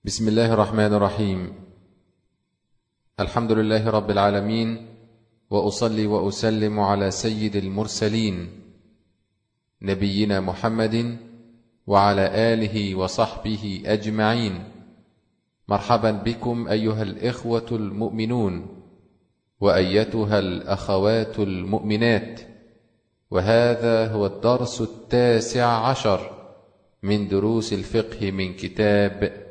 بسم الله الرحمن الرحيم. الحمد لله رب العالمين، وأصلي وأسلم على سيد المرسلين نبينا محمد وعلى آله وصحبه أجمعين. مرحبا بكم أيها الإخوة المؤمنون وأيتها الأخوات المؤمنات، وهذا هو الدرس 19 من دروس الفقه من كتاب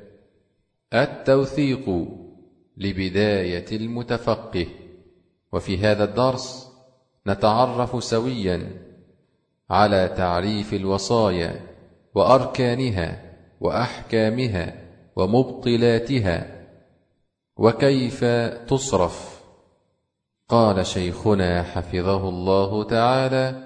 التوثيق لبداية المتفقه. وفي هذا الدرس نتعرف سويا على تعريف الوصايا وأركانها وأحكامها ومبطلاتها وكيف تصرف. قال شيخنا حفظه الله تعالى: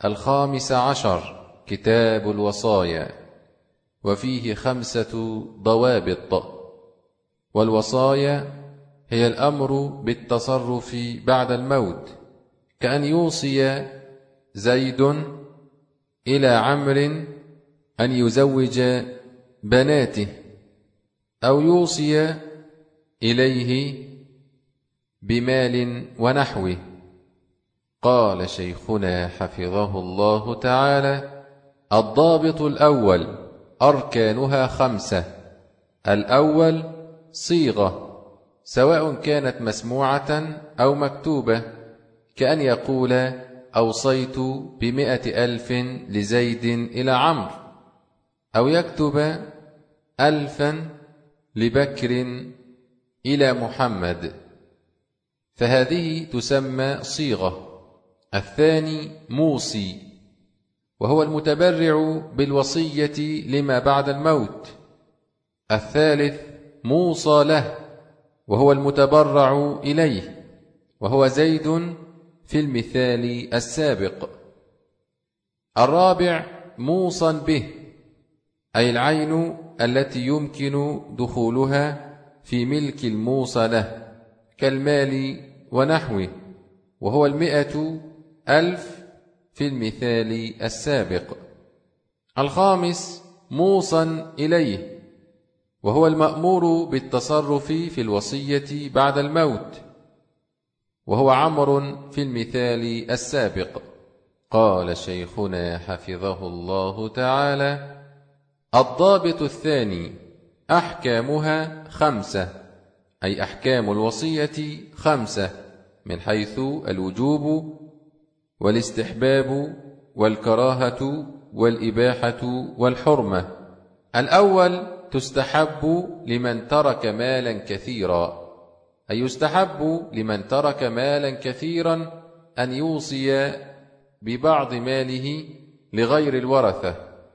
15 كتاب الوصايا، وفيه 5 ضوابط. والوصايا هي الأمر بالتصرف بعد الموت، كأن يوصي زيد إلى عمرو أن يزوج بناته، أو يوصي إليه بمال ونحوه. قال شيخنا حفظه الله تعالى: الضابط الأول أركانها 5. الأول صيغة، سواء كانت مسموعة أو مكتوبة، كأن يقول: أوصيت ب100,000 لزيد إلى عمرو، أو يكتب 1000 لبكر إلى محمد، فهذه تسمى صيغة. الثاني موصي، وهو المتبرع بالوصية لما بعد الموت. الثالث موصى له، وهو المتبرع إليه، وهو زيد في المثال السابق. الرابع موصى به، أي العين التي يمكن دخولها في ملك الموصى له كالمال ونحوه، وهو 100,000 في المثال السابق. الخامس موصى إليه، وهو المأمور بالتصرف في الوصية بعد الموت، وهو عمرو في المثال السابق. قال شيخنا حفظه الله تعالى: الضابط الثاني أحكامها 5، أي أحكام الوصية 5 من حيث الوجوب والاستحباب والكراهة والإباحة والحرمة. الأول تستحب لمن ترك مالا كثيرا، أي يستحب لمن ترك مالا كثيرا أن يوصي ببعض ماله لغير الورثة،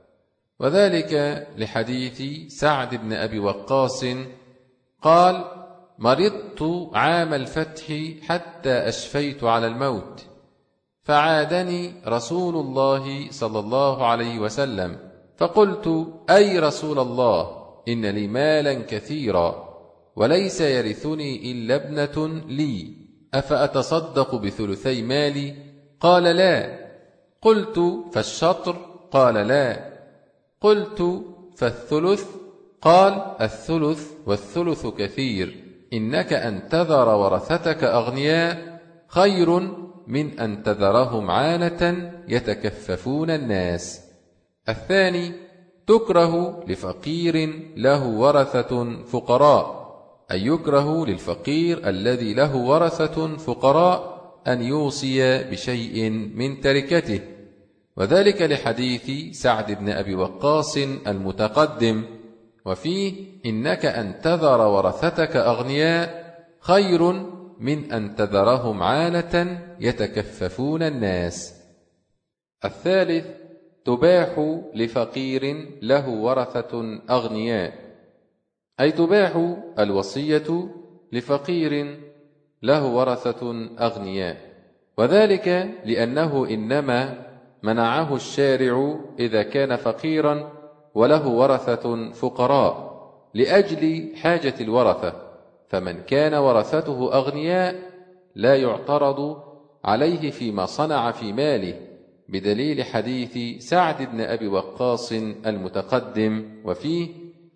وذلك لحديث سعد بن أبي وقاص قال: مرضت عام الفتح حتى أشفيت على الموت، فعادني رسول الله صلى الله عليه وسلم، فقلت: أي رسول الله، إن لي مالا كثيرا وليس يرثني إلا ابنة لي، أفأتصدق بثلثي مالي؟ قال: لا. قلت: فالشطر؟ قال: لا. قلت: فالثلث؟ قال: الثلث، والثلث كثير، إنك أن تذر ورثتك أغنياء خير من أن تذرهم عالة يتكففون الناس. الثاني تكره لفقير له ورثة فقراء، أي يكره للفقير الذي له ورثة فقراء أن يوصي بشيء من تركته، وذلك لحديث سعد بن أبي وقاص المتقدم، وفيه: إنك أن تذر ورثتك أغنياء خير من أن تذرهم عالة يتكففون الناس. الثالث تباح لفقير له ورثة أغنياء، أي تباح الوصية لفقير له ورثة أغنياء، وذلك لأنه إنما منعه الشارع إذا كان فقيرا وله ورثة فقراء لأجل حاجة الورثة، فمن كان ورثته أغنياء لا يعترض عليه فيما صنع في ماله، بدليل حديث سعد بن أبي وقاص المتقدم، وفيه: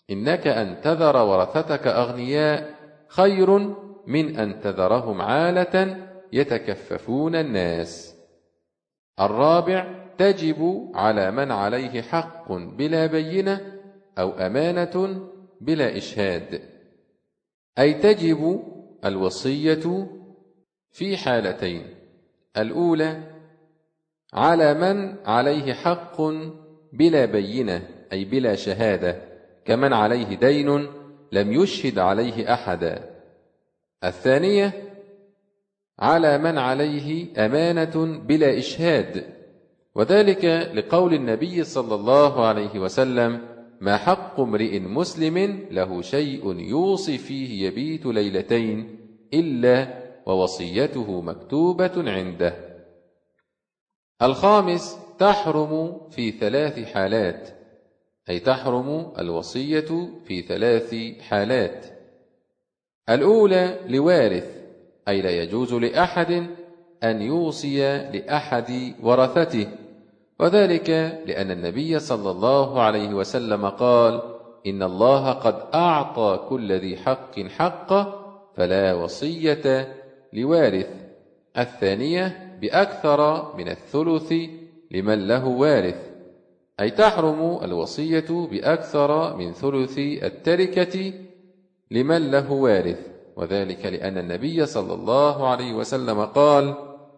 إنك أن تذر ورثتك أغنياء خير من أن تذرهم عالة يتكففون الناس. الرابع: تجب على من عليه حق بلا بينة أو أمانة بلا إشهاد، أي تجب الوصية في حالتين: الأولى على من عليه حق بلا بينة أي بلا شهادة، كمن عليه دين لم يشهد عليه أحدا. الثانية على من عليه أمانة بلا إشهاد، وذلك لقول النبي صلى الله عليه وسلم: ما حق امرئ مسلم له شيء يوصي فيه يبيت ليلتين إلا ووصيته مكتوبة عنده. الخامس: تحرم في 3 حالات، أي تحرم الوصية في 3 حالات. الأولى لوارث، أي لا يجوز لأحد أن يوصي لأحد ورثته، وذلك لأن النبي صلى الله عليه وسلم قال: إن الله قد أعطى كل ذي حق حقه فلا وصية لوارث. الثانية بأكثر من الثلث لمن له وارث، أي تحرم الوصية بأكثر من ثلث التركة لمن له وارث، وذلك لأن النبي صلى الله عليه وسلم قال: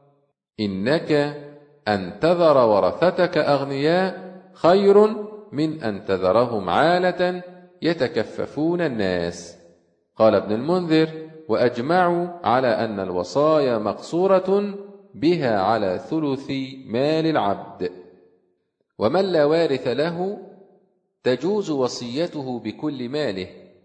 إنك أن تذر ورثتك أغنياء خير من أن تذرهم عالة يتكففون الناس. قال ابن المنذر: وأجمعوا على أن الوصايا مقصورة بها على ثلث مال العبد، ومن لا وارث له تجوز وصيته بكل ماله،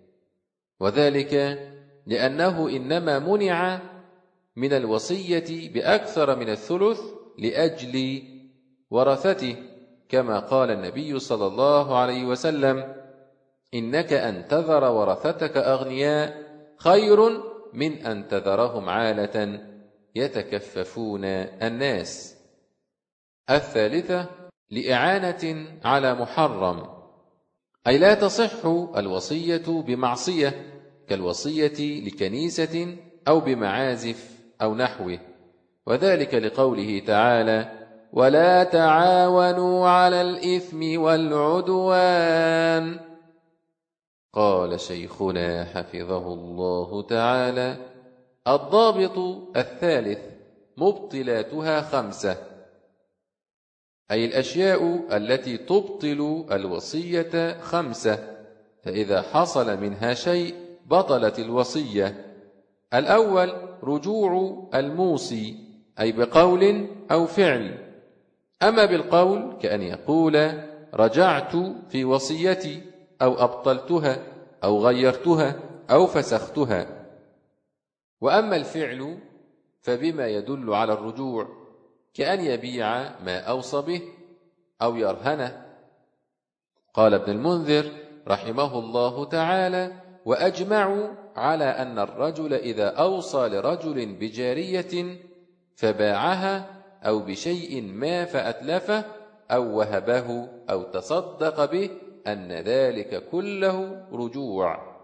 وذلك لأنه إنما منع من الوصية بأكثر من الثلث لأجل ورثته، كما قال النبي صلى الله عليه وسلم: إنك أن تذر ورثتك أغنياء خير من أن تذرهم عالة يتكففون الناس. الثالثة لإعانة على محرم، أي لا تصح الوصية بمعصية كالوصية لكنيسة أو بمعازف أو نحوه، وذلك لقوله تعالى: ولا تعاونوا على الإثم والعدوان. قال شيخنا حفظه الله تعالى: الضابط الثالث مبطلاتها 5، أي الأشياء التي تبطل الوصية 5، فإذا حصل منها شيء بطلت الوصية. الأول رجوع الموصي، أي بقول أو فعل، أما بالقول كأن يقول: رجعت في وصيتي، أو أبطلتها، أو غيرتها، أو فسختها. وأما الفعل فبما يدل على الرجوع، كأن يبيع ما أوصى به أو يرهنه. قال ابن المنذر رحمه الله تعالى: وأجمعوا على أن الرجل إذا أوصى لرجل بجارية فباعها أو بشيء ما فأتلفه أو وهبه أو تصدق به أن ذلك كله رجوع.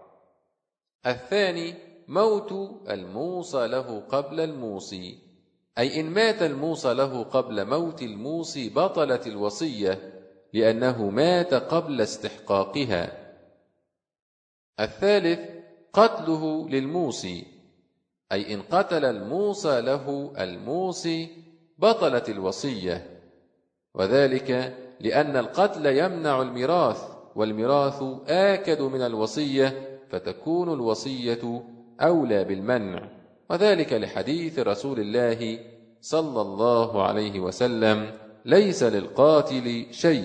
الثاني موت الموصى له قبل الموصي، أي إن مات الموصى له قبل موت الموصي بطلت الوصية لأنه مات قبل استحقاقها. الثالث قتله للموصي، أي إن قتل الموصى له الموصي بطلت الوصية، وذلك لأن القتل يمنع الميراث، والميراث آكد من الوصية، فتكون الوصية أولى بالمنع، وذلك لحديث رسول الله صلى الله عليه وسلم: ليس للقاتل شيء.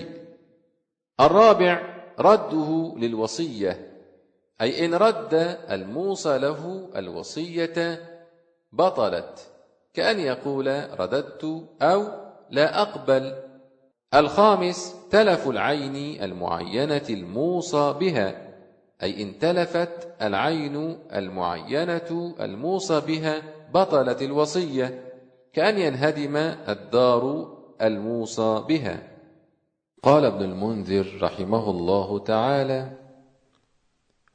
الرابع رده للوصية، أي إن رد الموصى له الوصية بطلت، كأن يقول: رددت أو لا أقبل. الخامس تلف العين المعينة الموصى بها، أي إن تلفت العين المعينة الموصى بها بطلت الوصية، كأن ينهدم الدار الموصى بها. قال ابن المنذر رحمه الله تعالى: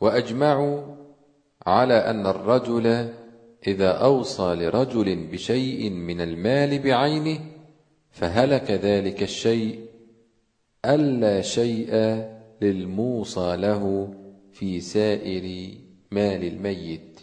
وأجمعوا على أن الرجل إذا أوصى لرجل بشيء من المال بعينه فهلك ذلك الشيء ألا شيء للموصى له في سائر مال الميت.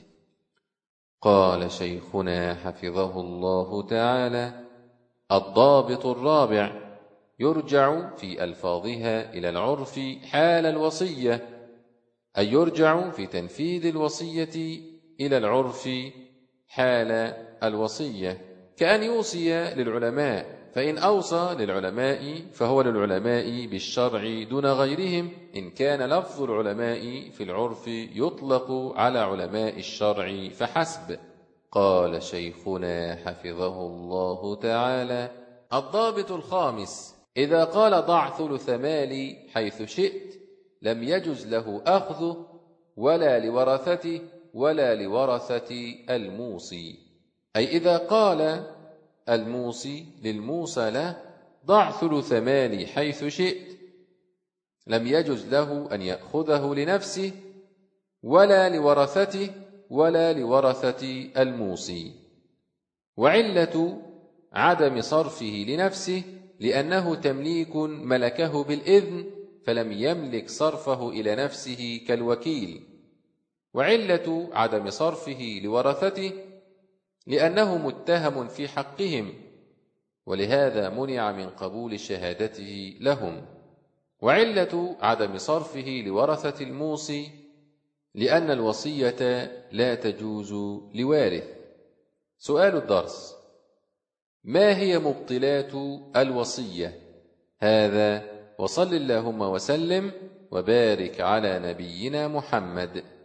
قال شيخنا حفظه الله تعالى: الضابط الرابع: يرجع في ألفاظها إلى العرف حال الوصية، أي يرجع في تنفيذ الوصية إلى العرف حال الوصية، كأن يوصي للعلماء، فإن أوصى للعلماء فهو للعلماء بالشرع دون غيرهم، إن كان لفظ العلماء في العرف يطلق على علماء الشرع فحسب. قال شيخنا حفظه الله تعالى: الضابط الخامس: إذا قال ضع ثلث مالي حيث شئت لم يجز له أخذه ولا لورثته ولا لورثة الموصي، أي إذا قال الموصي للموصى له ضع ثلث مالي حيث شئت لم يجز له أن يأخذه لنفسه ولا لورثته ولا لورثة الموصي. وعلة عدم صرفه لنفسه لأنه تمليك ملكه بالإذن فلم يملك صرفه إلى نفسه كالوكيل. وعلة عدم صرفه لورثته لأنه متهم في حقهم ولهذا منع من قبول شهادته لهم. وعلة عدم صرفه لورثة الموصي لأن الوصية لا تجوز لوارث. سؤال الدرس: ما هي مبطلات الوصية؟ هذا، وصل اللهم وسلم وبارك على نبينا محمد.